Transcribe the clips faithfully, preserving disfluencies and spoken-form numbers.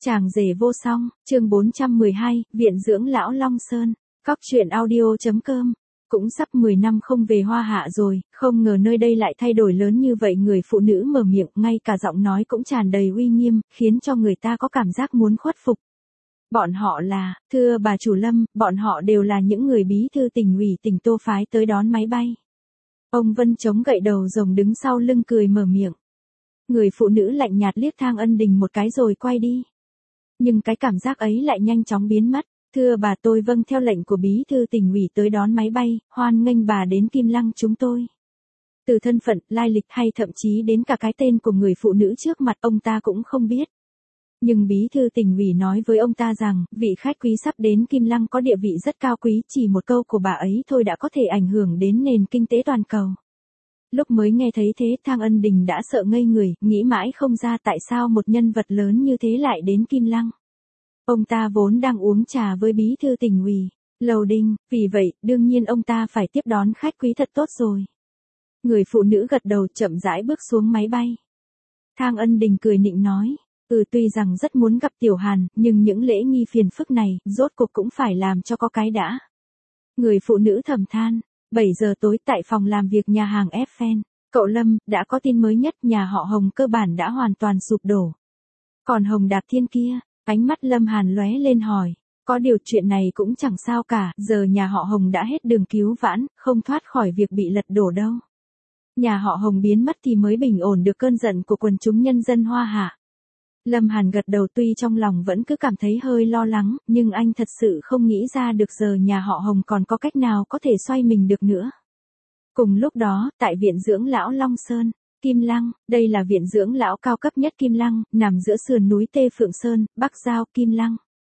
Chàng rể vô song, chương bốn trăm mười hai, Viện dưỡng lão Long Sơn, Cóc truyện audio chấm com. Cũng sắp mười năm không về Hoa Hạ rồi, không ngờ nơi đây lại thay đổi lớn như vậy. Người phụ nữ mở miệng, ngay cả giọng nói cũng tràn đầy uy nghiêm, khiến cho người ta có cảm giác muốn khuất phục. Bọn họ là, thưa bà chủ Lâm, bọn họ đều là những người bí thư tỉnh ủy tỉnh Tô phái tới đón máy bay. Ông Vân chống gậy đầu rồng đứng sau lưng cười mở miệng. Người phụ nữ lạnh nhạt liếc Thang Ân Đình một cái rồi quay đi. Nhưng cái cảm giác ấy lại nhanh chóng biến mất. Thưa bà, tôi vâng theo lệnh của bí thư tỉnh ủy tới đón máy bay, hoan nghênh bà đến Kim Lăng chúng tôi. Từ thân phận, lai lịch hay thậm chí đến cả cái tên của người phụ nữ trước mặt ông ta cũng không biết. Nhưng bí thư tỉnh ủy nói với ông ta rằng, vị khách quý sắp đến Kim Lăng có địa vị rất cao quý, chỉ một câu của bà ấy thôi đã có thể ảnh hưởng đến nền kinh tế toàn cầu. Lúc mới nghe thấy thế, Thang Ân Đình đã sợ ngây người, nghĩ mãi không ra tại sao một nhân vật lớn như thế lại đến Kim Lăng. Ông ta vốn đang uống trà với bí thư tỉnh ủy, Lầu Đinh, vì vậy, đương nhiên ông ta phải tiếp đón khách quý thật tốt rồi. Người phụ nữ gật đầu chậm rãi bước xuống máy bay. Thang Ân Đình cười nịnh nói, ừ tuy rằng rất muốn gặp Tiểu Hàn, nhưng những lễ nghi phiền phức này, rốt cuộc cũng phải làm cho có cái đã. Người phụ nữ thầm than. bảy giờ tối tại phòng làm việc nhà hàng Eiffel, cậu Lâm, đã có tin mới nhất, nhà họ Hồng cơ bản đã hoàn toàn sụp đổ. Còn Hồng Đạp Thiên kia, ánh mắt Lâm Hàn lóe lên hỏi, có điều chuyện này cũng chẳng sao cả, giờ nhà họ Hồng đã hết đường cứu vãn, không thoát khỏi việc bị lật đổ đâu. Nhà họ Hồng biến mất thì mới bình ổn được cơn giận của quần chúng nhân dân Hoa Hạ. Lâm Hàn gật đầu, tuy trong lòng vẫn cứ cảm thấy hơi lo lắng, nhưng anh thật sự không nghĩ ra được giờ nhà họ Hồng còn có cách nào có thể xoay mình được nữa. Cùng lúc đó, tại Viện dưỡng lão Long Sơn, Kim Lăng, đây là viện dưỡng lão cao cấp nhất Kim Lăng, nằm giữa sườn núi Tê Phượng Sơn, Bắc Giao, Kim Lăng.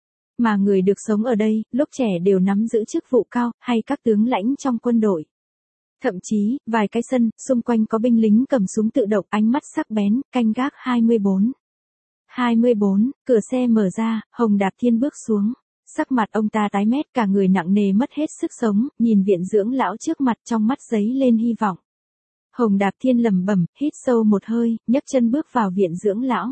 Mà người được sống ở đây, lúc trẻ đều nắm giữ chức vụ cao, hay các tướng lãnh trong quân đội. Thậm chí, vài cái sân, xung quanh có binh lính cầm súng tự động, ánh mắt sắc bén, canh gác hai mươi bốn. hai mươi bốn, cửa xe mở ra, Hồng Đạp Thiên bước xuống. Sắc mặt ông ta tái mét, cả người nặng nề mất hết sức sống, nhìn viện dưỡng lão trước mặt, trong mắt giấy lên hy vọng. Hồng Đạp Thiên lẩm bẩm, hít sâu một hơi, nhấc chân bước vào viện dưỡng lão.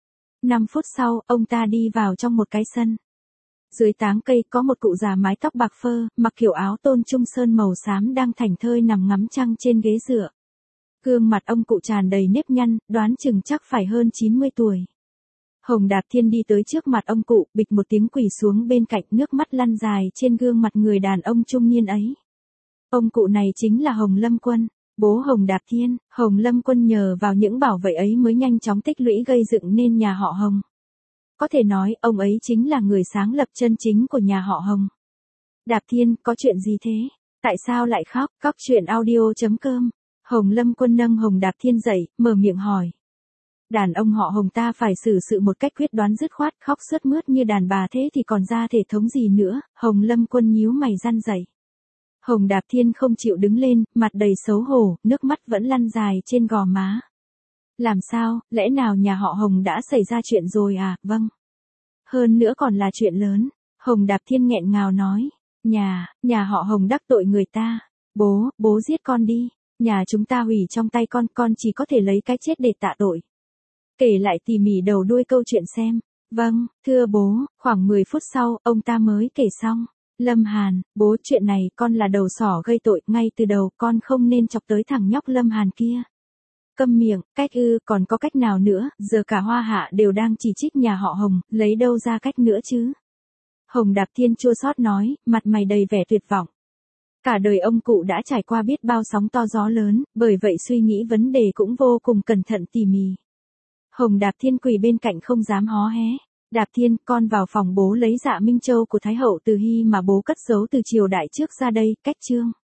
năm phút sau, ông ta đi vào trong một cái sân. Dưới táng cây có một cụ già mái tóc bạc phơ, mặc kiểu áo tôn trung sơn màu xám đang thảnh thơi nằm ngắm trăng trên ghế dựa. Gương mặt ông cụ tràn đầy nếp nhăn, đoán chừng chắc phải hơn chín mươi tuổi. Hồng Đạp Thiên đi tới trước mặt ông cụ, bịch một tiếng quỳ xuống bên cạnh, nước mắt lăn dài trên gương mặt người đàn ông trung niên ấy. Ông cụ này chính là Hồng Lâm Quân, bố Hồng Đạp Thiên. Hồng Lâm Quân nhờ vào những bảo vệ ấy mới nhanh chóng tích lũy gây dựng nên nhà họ Hồng. Có thể nói, ông ấy chính là người sáng lập chân chính của nhà họ Hồng. Đạp Thiên, có chuyện gì thế? Tại sao lại khóc? Cóc truyện audio chấm com. Hồng Lâm Quân nâng Hồng Đạp Thiên dậy, mở miệng hỏi. Đàn ông họ Hồng ta phải xử sự một cách quyết đoán dứt khoát, khóc sướt mướt như đàn bà thế thì còn ra thể thống gì nữa. Hồng Lâm Quân nhíu mày răn dậy. Hồng Đạp Thiên không chịu đứng lên, mặt đầy xấu hổ, nước mắt vẫn lăn dài trên gò má. Làm sao, lẽ nào nhà họ Hồng đã xảy ra chuyện rồi à? Vâng. Hơn nữa còn là chuyện lớn. Hồng Đạp Thiên nghẹn ngào nói. Nhà, nhà họ Hồng đắc tội người ta. Bố, bố giết con đi. Nhà chúng ta hủy trong tay con, con chỉ có thể lấy cái chết để tạ tội. Kể lại tỉ mỉ đầu đuôi câu chuyện xem. Vâng, thưa bố. Khoảng mười phút sau, ông ta mới kể xong. Lâm Hàn, bố, chuyện này con là đầu sỏ gây tội, ngay từ đầu con không nên chọc tới thằng nhóc Lâm Hàn kia. Câm miệng, cách ư, còn có cách nào nữa, giờ cả Hoa Hạ đều đang chỉ trích nhà họ Hồng, lấy đâu ra cách nữa chứ. Hồng Đạp Thiên chua xót nói, mặt mày đầy vẻ tuyệt vọng. Cả đời ông cụ đã trải qua biết bao sóng to gió lớn, bởi vậy suy nghĩ vấn đề cũng vô cùng cẩn thận tỉ mỉ. Hồng Đạp Thiên quỳ bên cạnh không dám hó hé. Đạp Thiên, con vào phòng bố lấy Dạ Minh Châu của Thái hậu Từ Hy mà bố cất giấu từ triều đại trước ra đây, cách chương.